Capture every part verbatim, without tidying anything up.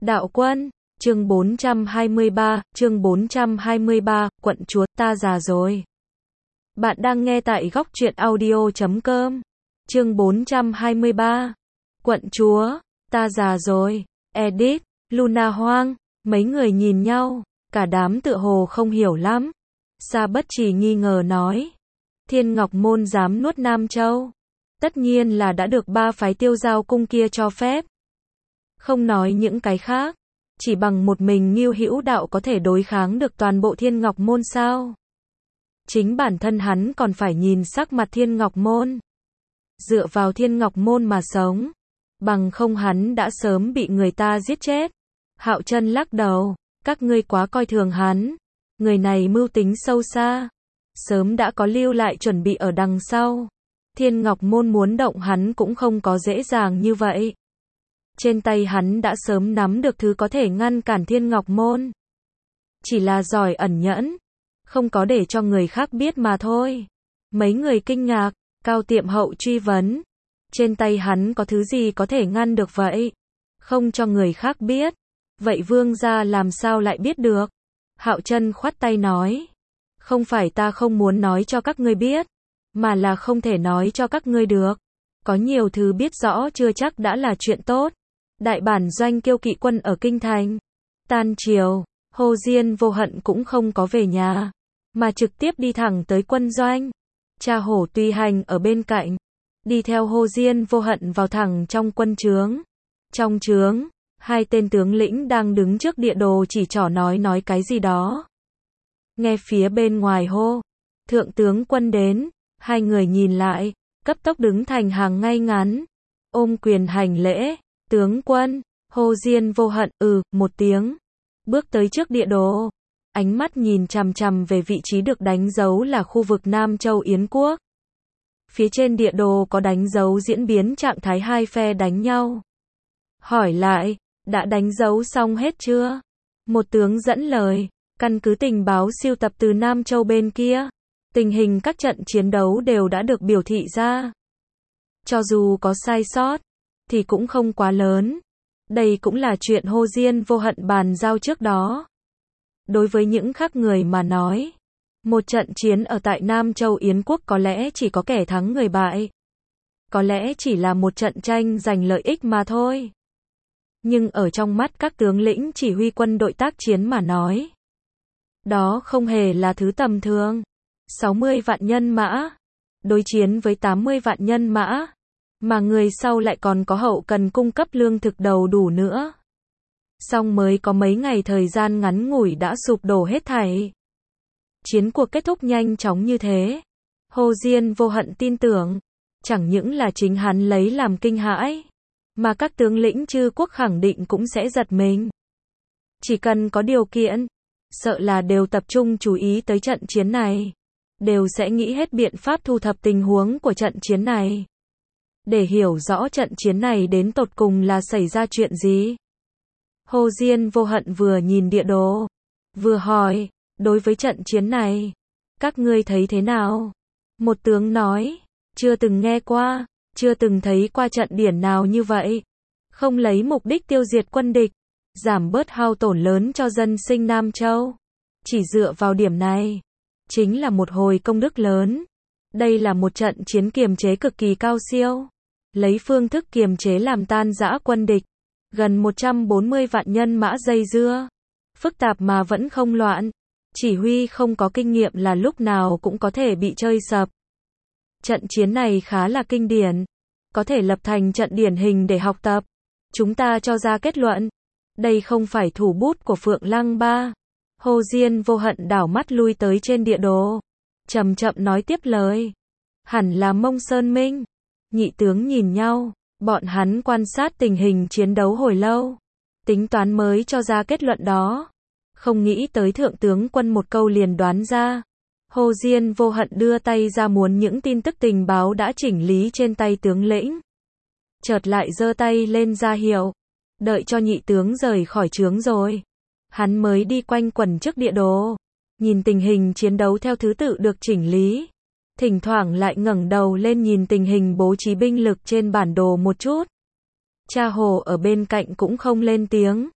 Đạo quân, chương bốn trăm hai mươi ba, chương bốn trăm hai mươi ba, quận chúa, ta già rồi. Bạn đang nghe tại góc truyện audio chấm com. Chương bốn trăm hai mươi ba. Quận chúa, ta già rồi. Edit, Luna Hoang, mấy người nhìn nhau, cả đám tựa hồ không hiểu lắm. Sa Bất Trì nghi ngờ nói, Thiên Ngọc Môn dám nuốt Nam Châu, tất nhiên là đã được ba phái Tiêu Giao cung kia cho phép. Không nói những cái khác, chỉ bằng một mình Ngưu Hữu Đạo có thể đối kháng được toàn bộ Thiên Ngọc Môn sao? Chính bản thân hắn còn phải nhìn sắc mặt Thiên Ngọc Môn. Dựa vào Thiên Ngọc Môn mà sống, bằng không hắn đã sớm bị người ta giết chết. Hạo Chân lắc đầu, các ngươi quá coi thường hắn. Người này mưu tính sâu xa, sớm đã có lưu lại chuẩn bị ở đằng sau. Thiên Ngọc Môn muốn động hắn cũng không có dễ dàng như vậy. Trên tay hắn đã sớm nắm được thứ có thể ngăn cản Thiên Ngọc Môn. Chỉ là giỏi ẩn nhẫn, không có để cho người khác biết mà thôi. Mấy người kinh ngạc, Cao Tiệm Hậu truy vấn, trên tay hắn có thứ gì có thể ngăn được vậy? Không cho người khác biết. Vậy vương gia làm sao lại biết được? Hạo Chân khoát tay nói, không phải ta không muốn nói cho các ngươi biết, mà là không thể nói cho các ngươi được. Có nhiều thứ biết rõ chưa chắc đã là chuyện tốt. Đại bản doanh Kiêu Kỵ quân ở kinh thành. Tan chiều, Hồ Diên Vô Hận cũng không có về nhà, mà trực tiếp đi thẳng tới quân doanh. Cha Hổ Tùy Hành ở bên cạnh, đi theo Hồ Diên Vô Hận vào thẳng trong quân trướng. Trong trướng, hai tên tướng lĩnh đang đứng trước địa đồ chỉ trỏ nói nói cái gì đó. Nghe phía bên ngoài hô, thượng tướng quân đến, hai người nhìn lại, cấp tốc đứng thành hàng ngay ngắn, ôm quyền hành lễ. Tướng quân, Hồ Diên Vô Hận, ừ, một tiếng, bước tới trước địa đồ, ánh mắt nhìn chằm chằm về vị trí được đánh dấu là khu vực Nam Châu Yến Quốc. Phía trên địa đồ có đánh dấu diễn biến trạng thái hai phe đánh nhau. Hỏi lại, đã đánh dấu xong hết chưa? Một tướng dẫn lời, căn cứ tình báo siêu tập từ Nam Châu bên kia, tình hình các trận chiến đấu đều đã được biểu thị ra. Cho dù có sai sót, thì cũng không quá lớn. Đây cũng là chuyện Hồ Diên Vô Hận bàn giao trước đó. Đối với những khác người mà nói, một trận chiến ở tại Nam Châu Yến Quốc có lẽ chỉ có kẻ thắng người bại. Có lẽ chỉ là một trận tranh giành lợi ích mà thôi. Nhưng ở trong mắt các tướng lĩnh chỉ huy quân đội tác chiến mà nói, đó không hề là thứ tầm thường. sáu mươi vạn nhân mã, đối chiến với tám mươi vạn nhân mã, mà người sau lại còn có hậu cần cung cấp lương thực đầu đủ nữa. Xong mới có mấy ngày thời gian ngắn ngủi đã sụp đổ hết thảy. Chiến cuộc kết thúc nhanh chóng như thế. Hồ Diên Vô Hận tin tưởng, chẳng những là chính hắn lấy làm kinh hãi, mà các tướng lĩnh Trư quốc khẳng định cũng sẽ giật mình. Chỉ cần có điều kiện, sợ là đều tập trung chú ý tới trận chiến này, đều sẽ nghĩ hết biện pháp thu thập tình huống của trận chiến này, để hiểu rõ trận chiến này đến tột cùng là xảy ra chuyện gì. Hồ Diên Vô Hận vừa nhìn địa đồ, vừa hỏi, đối với trận chiến này, các ngươi thấy thế nào? Một tướng nói, chưa từng nghe qua, chưa từng thấy qua trận điển nào như vậy. Không lấy mục đích tiêu diệt quân địch, giảm bớt hao tổn lớn cho dân sinh Nam Châu. Chỉ dựa vào điểm này, chính là một hồi công đức lớn. Đây là một trận chiến kiềm chế cực kỳ cao siêu. Lấy phương thức kiềm chế làm tan rã quân địch. Gần một trăm bốn mươi vạn nhân mã dây dưa. Phức tạp mà vẫn không loạn. Chỉ huy không có kinh nghiệm là lúc nào cũng có thể bị chơi sập. Trận chiến này khá là kinh điển. Có thể lập thành trận điển hình để học tập. Chúng ta cho ra kết luận. Đây không phải thủ bút của Phượng Lăng Ba. Hồ Diên Vô Hận đảo mắt lui tới trên địa đồ. Chậm chậm nói tiếp lời. Hẳn là Mông Sơn Minh. Nhị tướng nhìn nhau. Bọn hắn quan sát tình hình chiến đấu hồi lâu. Tính toán mới cho ra kết luận đó. Không nghĩ tới thượng tướng quân một câu liền đoán ra. Hồ Diên Vô Hận đưa tay ra muốn những tin tức tình báo đã chỉnh lý trên tay tướng lĩnh. Chợt lại giơ tay lên ra hiệu. Đợi cho nhị tướng rời khỏi trướng rồi. Hắn mới đi quanh quẩn trước địa đồ. Nhìn tình hình chiến đấu theo thứ tự được chỉnh lý. Thỉnh thoảng lại ngẩng đầu lên nhìn tình hình bố trí binh lực trên bản đồ một chút. Cha Hồ ở bên cạnh cũng không lên tiếng.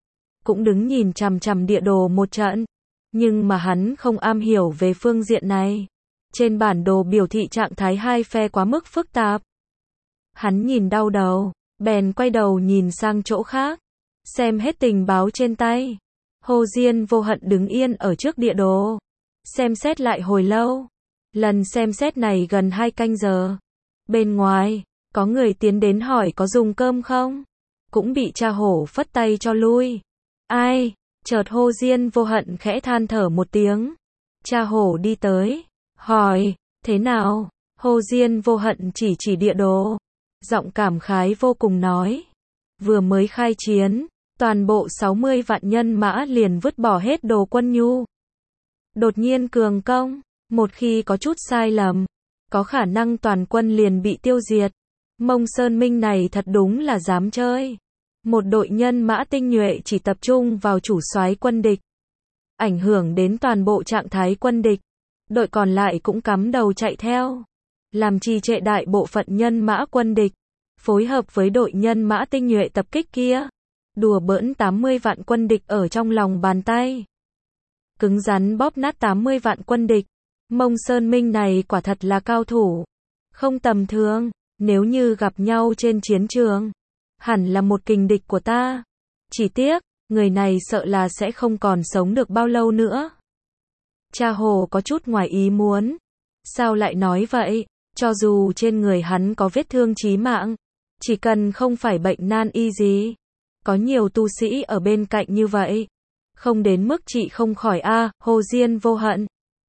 cũng đứng nhìn chằm chằm địa đồ một trận. Nhưng mà hắn không am hiểu về phương diện này. Trên bản đồ biểu thị trạng thái hai phe quá mức phức tạp. Hắn nhìn đau đầu, bèn quay đầu nhìn sang chỗ khác, xem hết tình báo trên tay. Hồ Diên Vô Hận đứng yên ở trước địa đồ, xem xét lại hồi lâu. Lần xem xét này gần hai canh giờ. Bên ngoài, có người tiến đến hỏi có dùng cơm không? Cũng bị cha hổ phất tay cho lui. Ai? Chợt Hồ Diên Vô Hận khẽ than thở một tiếng. Cha hổ đi tới, hỏi, thế nào? Hồ Diên Vô Hận chỉ chỉ địa đồ, giọng cảm khái vô cùng nói. Vừa mới khai chiến, toàn bộ sáu mươi vạn nhân mã liền vứt bỏ hết đồ quân nhu. Đột nhiên cường công, một khi có chút sai lầm, có khả năng toàn quân liền bị tiêu diệt. Mông Sơn Minh này thật đúng là dám chơi. Một đội nhân mã tinh nhuệ chỉ tập trung vào chủ soái quân địch, ảnh hưởng đến toàn bộ trạng thái quân địch. Đội còn lại cũng cắm đầu chạy theo, làm trì trệ đại bộ phận nhân mã quân địch, phối hợp với đội nhân mã tinh nhuệ tập kích kia, đùa bỡn tám mươi vạn quân địch ở trong lòng bàn tay. Cứng rắn bóp nát tám mươi vạn quân địch. Mông Sơn Minh này quả thật là cao thủ, không tầm thường. Nếu như gặp nhau trên chiến trường, hẳn là một kình địch của ta. Chỉ tiếc, người này sợ là sẽ không còn sống được bao lâu nữa. Cha Hồ có chút ngoài ý muốn. Sao lại nói vậy? Cho dù trên người hắn có vết thương chí mạng, chỉ cần không phải bệnh nan y gì, có nhiều tu sĩ ở bên cạnh như vậy, không đến mức trị không khỏi a. À, Hồ Diên Vô Hận.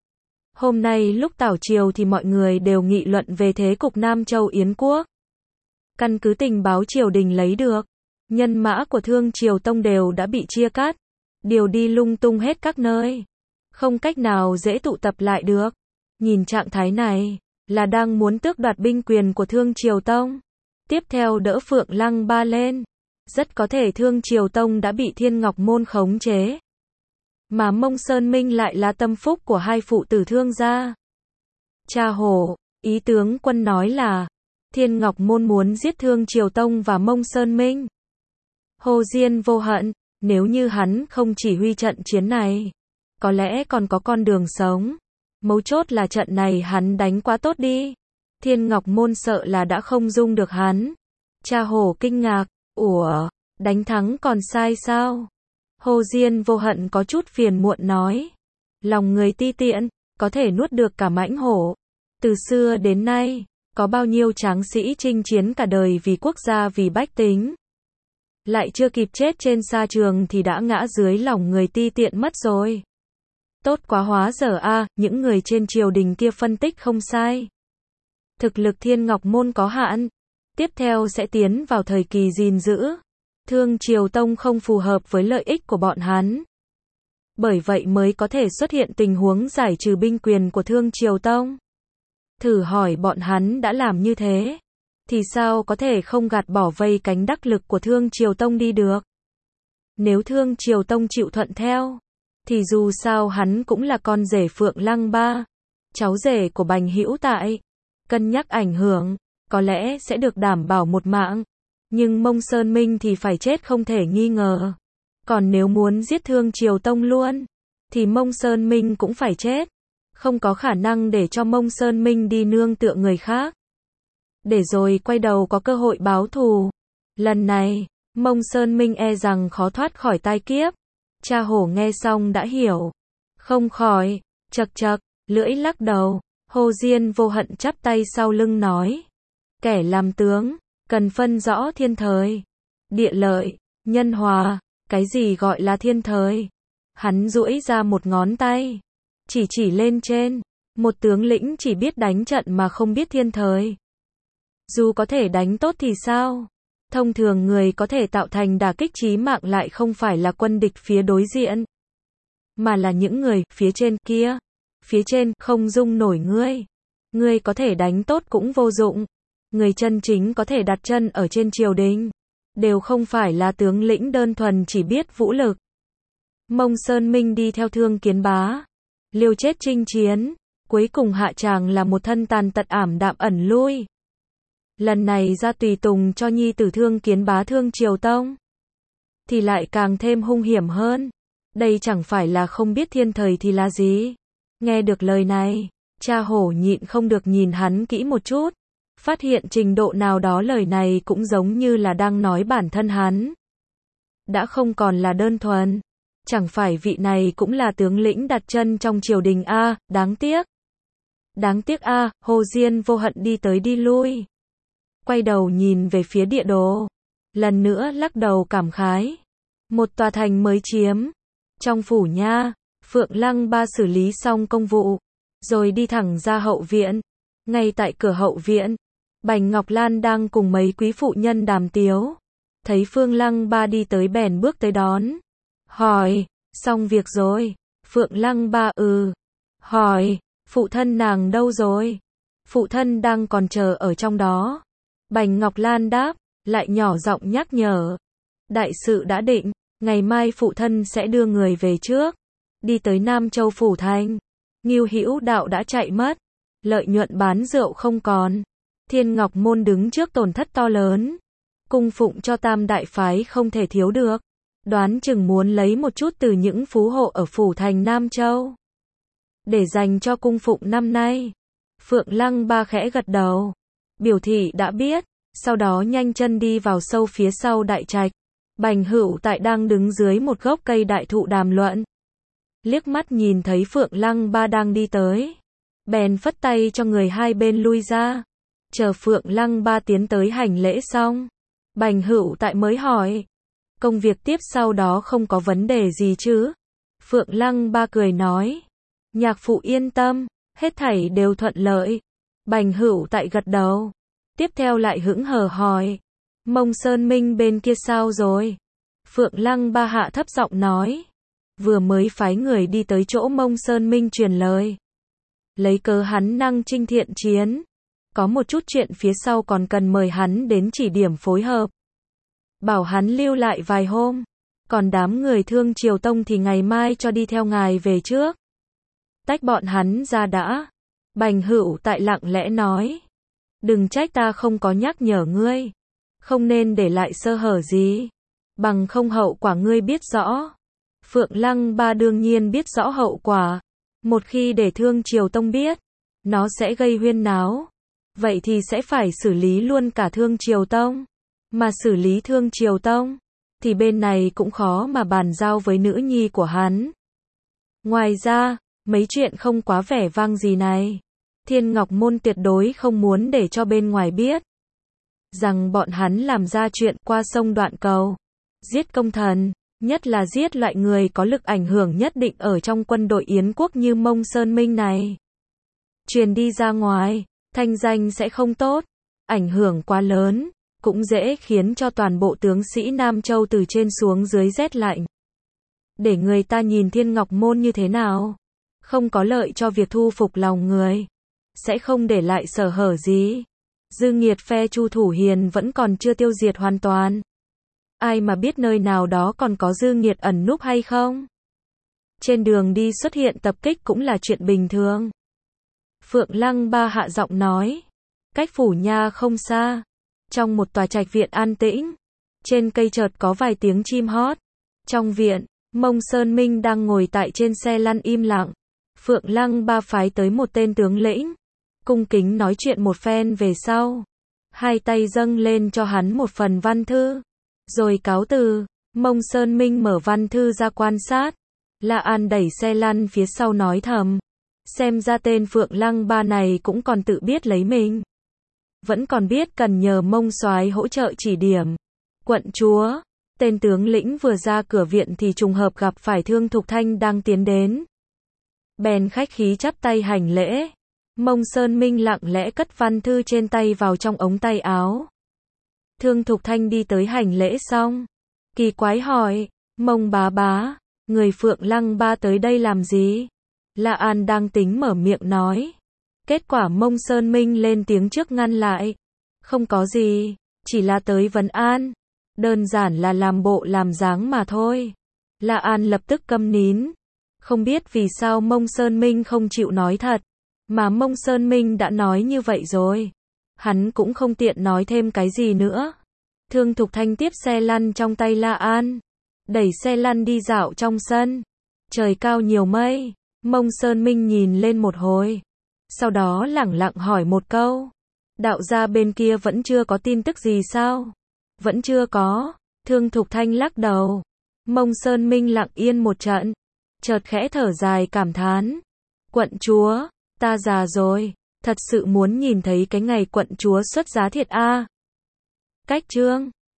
Hôm nay lúc tảo triều thì mọi người đều nghị luận về thế cục Nam Châu Yến Quốc. Căn cứ tình báo triều đình lấy được, nhân mã của Thương Triều Tông đều đã bị chia cắt, điều đi lung tung hết các nơi, không cách nào dễ tụ tập lại được. Nhìn trạng thái này, là đang muốn tước đoạt binh quyền của Thương Triều Tông, tiếp theo đỡ Phượng Lăng Ba lên. Rất có thể Thương Triều Tông đã bị Thiên Ngọc Môn khống chế, mà Mông Sơn Minh lại là tâm phúc của hai phụ tử Thương gia. Cha Hổ, ý tướng quân nói là Thiên Ngọc Môn muốn giết Thương Triều Tông và Mông Sơn Minh. Hồ Diên Vô Hận, nếu như hắn không chỉ huy trận chiến này, có lẽ còn có con đường sống. Mấu chốt là trận này hắn đánh quá tốt đi. Thiên Ngọc Môn sợ là đã không dung được hắn. Cha Hổ kinh ngạc, ủa, đánh thắng còn sai sao? Hồ Diên Vô Hận có chút phiền muộn nói. Lòng người ti tiện, có thể nuốt được cả mãnh hổ. Từ xưa đến nay, có bao nhiêu tráng sĩ chinh chiến cả đời vì quốc gia vì bách tính. Lại chưa kịp chết trên sa trường thì đã ngã dưới lòng người ti tiện mất rồi. Tốt quá hóa dở a, à, những người trên triều đình kia phân tích không sai. Thực lực Thiên Ngọc Môn có hạn, tiếp theo sẽ tiến vào thời kỳ gìn giữ. Thương Triều Tông không phù hợp với lợi ích của bọn hắn. Bởi vậy mới có thể xuất hiện tình huống giải trừ binh quyền của Thương Triều Tông. Thử hỏi bọn hắn đã làm như thế, thì sao có thể không gạt bỏ vây cánh đắc lực của Thương Triều Tông đi được? Nếu Thương Triều Tông chịu thuận theo, thì dù sao hắn cũng là con rể Phượng Lăng Ba, cháu rể của Bành Hữu Tại. Cân nhắc ảnh hưởng, có lẽ sẽ được đảm bảo một mạng. Nhưng Mông Sơn Minh thì phải chết không thể nghi ngờ. Còn nếu muốn giết Thương Triều Tông luôn, thì Mông Sơn Minh cũng phải chết. Không có khả năng để cho Mông Sơn Minh đi nương tựa người khác, để rồi quay đầu có cơ hội báo thù. Lần này, Mông Sơn Minh e rằng khó thoát khỏi tai kiếp. Cha Hổ nghe xong đã hiểu. Không khỏi, chật chật, lưỡi lắc đầu. Hồ Diên Vô Hận chắp tay sau lưng nói. Kẻ làm tướng, cần phân rõ thiên thời, địa lợi, nhân hòa. Cái gì gọi là thiên thời? Hắn duỗi ra một ngón tay, chỉ chỉ lên trên. Một tướng lĩnh chỉ biết đánh trận mà không biết thiên thời, dù có thể đánh tốt thì sao? Thông thường người có thể tạo thành đả kích chí mạng lại không phải là quân địch phía đối diện, mà là những người phía trên kia. Phía trên không dung nổi ngươi. Ngươi có thể đánh tốt cũng vô dụng. Người chân chính có thể đặt chân ở trên triều đình, đều không phải là tướng lĩnh đơn thuần chỉ biết vũ lực. Mông Sơn Minh đi theo Thương Kiến Bá, liều chết chinh chiến, cuối cùng hạ tràng là một thân tàn tật ảm đạm ẩn lui. Lần này ra tùy tùng cho nhi tử Thương Kiến Bá Thương Triều Tông. thì lại càng thêm hung hiểm hơn. Đây chẳng phải là không biết thiên thời thì là gì. Nghe được lời này, cha hổ nhịn không được nhìn hắn kỹ một chút, phát hiện trình độ nào đó lời này cũng giống như là đang nói bản thân hắn. Đã không còn là đơn thuần, chẳng phải vị này cũng là tướng lĩnh đặt chân trong triều đình a, đáng tiếc. Đáng tiếc a, Hồ Diên vô hận đi tới đi lui. Quay đầu nhìn về phía địa đồ, lần nữa lắc đầu cảm khái. Một tòa thành mới chiếm. Trong phủ nha, Phượng Lăng Ba xử lý xong công vụ, rồi đi thẳng ra hậu viện. Ngay tại cửa hậu viện, Bành Ngọc Lan đang cùng mấy quý phụ nhân đàm tiếu. Thấy Phương Lăng Ba đi tới bèn bước tới đón. Hỏi, xong việc rồi. Phượng Lăng Ba ừ. Hỏi, phụ thân nàng đâu rồi? Phụ thân đang còn chờ ở trong đó. Bành Ngọc Lan đáp, lại nhỏ giọng nhắc nhở. Đại sự đã định, ngày mai phụ thân sẽ đưa người về trước. Đi tới Nam Châu Phủ Thành. Ngưu Hữu Đạo đã chạy mất. Lợi nhuận bán rượu không còn. Thiên Ngọc Môn đứng trước tổn thất to lớn. Cung phụng cho Tam Đại Phái không thể thiếu được. Đoán chừng muốn lấy một chút từ những phú hộ ở Phủ Thành Nam Châu. Để dành cho cung phụng năm nay. Phượng Lăng Ba khẽ gật đầu. Biểu thị đã biết. Sau đó nhanh chân đi vào sâu phía sau đại trạch. Bành Hữu Tại đang đứng dưới một gốc cây đại thụ đàm luận. Liếc mắt nhìn thấy Phượng Lăng Ba đang đi tới. Bèn phất tay cho người hai bên lui ra. Chờ Phượng Lăng Ba tiến tới hành lễ xong. Bành Hữu Tại mới hỏi. Công việc tiếp sau đó không có vấn đề gì chứ? Phượng Lăng Ba cười nói. Nhạc phụ yên tâm, hết thảy đều thuận lợi. Bành Hữu Tại gật đầu. Tiếp theo lại hững hờ hỏi. Mông Sơn Minh bên kia sao rồi? Phượng Lăng Ba hạ thấp giọng nói. Vừa mới phái người đi tới chỗ Mông Sơn Minh truyền lời. Lấy cớ hắn năng trinh thiện chiến. Có một chút chuyện phía sau còn cần mời hắn đến chỉ điểm phối hợp. Bảo hắn lưu lại vài hôm. Còn đám người Thương Triều Tông thì ngày mai cho đi theo ngài về trước. Tách bọn hắn ra đã. Bành Hữu Tại lặng lẽ nói. Đừng trách ta không có nhắc nhở ngươi. Không nên để lại sơ hở gì. Bằng không hậu quả ngươi biết rõ. Phượng Lăng Ba đương nhiên biết rõ hậu quả. Một khi để Thương Triều Tông biết, nó sẽ gây huyên náo. Vậy thì sẽ phải xử lý luôn cả Thương Triều Tông. Mà xử lý Thương Triều Tông, thì bên này cũng khó mà bàn giao với nữ nhi của hắn. Ngoài ra, mấy chuyện không quá vẻ vang gì này, Thiên Ngọc Môn tuyệt đối không muốn để cho bên ngoài biết. Rằng bọn hắn làm ra chuyện qua sông đoạn cầu, giết công thần, nhất là giết loại người có lực ảnh hưởng nhất định ở trong quân đội Yến quốc như Mông Sơn Minh này. Truyền đi ra ngoài, thanh danh sẽ không tốt, ảnh hưởng quá lớn, cũng dễ khiến cho toàn bộ tướng sĩ Nam Châu từ trên xuống dưới rét lạnh. Để người ta nhìn Thiên Ngọc Môn như thế nào, không có lợi cho việc thu phục lòng người, sẽ không để lại sở hở gì. Dư nghiệt phe Chu Thủ Hiền vẫn còn chưa tiêu diệt hoàn toàn. Ai mà biết nơi nào đó còn có dư nghiệt ẩn núp hay không? Trên đường đi xuất hiện tập kích cũng là chuyện bình thường. Phượng Lăng Ba hạ giọng nói. Cách phủ nha không xa. Trong một tòa trạch viện an tĩnh. Trên cây chợt có vài tiếng chim hót. Trong viện, Mông Sơn Minh đang ngồi tại trên xe lăn im lặng. Phượng Lăng Ba phái tới một tên tướng lĩnh. Cung kính nói chuyện một phen về sau. Hai tay dâng lên cho hắn một phần văn thư. Rồi cáo từ. Mông Sơn Minh mở văn thư ra quan sát. La An đẩy xe lăn phía sau nói thầm. Xem ra tên Phượng Lăng Ba này cũng còn tự biết lấy mình. Vẫn còn biết cần nhờ Mông soái hỗ trợ chỉ điểm. Quận chúa. Tên tướng lĩnh vừa ra cửa viện thì trùng hợp gặp phải Thương Thục Thanh đang tiến đến. Bèn khách khí chắp tay hành lễ. Mông Sơn Minh lặng lẽ cất văn thư trên tay vào trong ống tay áo. Thương Thục Thanh đi tới hành lễ xong. Kỳ quái hỏi. Mông bá bá, người Phượng Lăng Ba tới đây làm gì? La An đang tính mở miệng nói. Kết quả Mông Sơn Minh lên tiếng trước ngăn lại. Không có gì, chỉ là tới vấn an. Đơn giản là làm bộ làm dáng mà thôi. La An lập tức câm nín. Không biết vì sao Mông Sơn Minh không chịu nói thật. Mà Mông Sơn Minh đã nói như vậy rồi. Hắn cũng không tiện nói thêm cái gì nữa. Thương Thục Thanh tiếp xe lăn trong tay La An. đẩy xe lăn đi dạo trong sân. Trời cao nhiều mây. Mông Sơn Minh nhìn lên một hồi. Sau đó lẳng lặng hỏi một câu. Đạo gia bên kia vẫn chưa có tin tức gì sao? Vẫn chưa có. Thương Thục Thanh lắc đầu. Mông Sơn Minh lặng yên một trận. Chợt khẽ thở dài cảm thán. Quận chúa, ta già rồi. Thật sự muốn nhìn thấy cái ngày quận chúa xuất giá thiệt a. Cách chương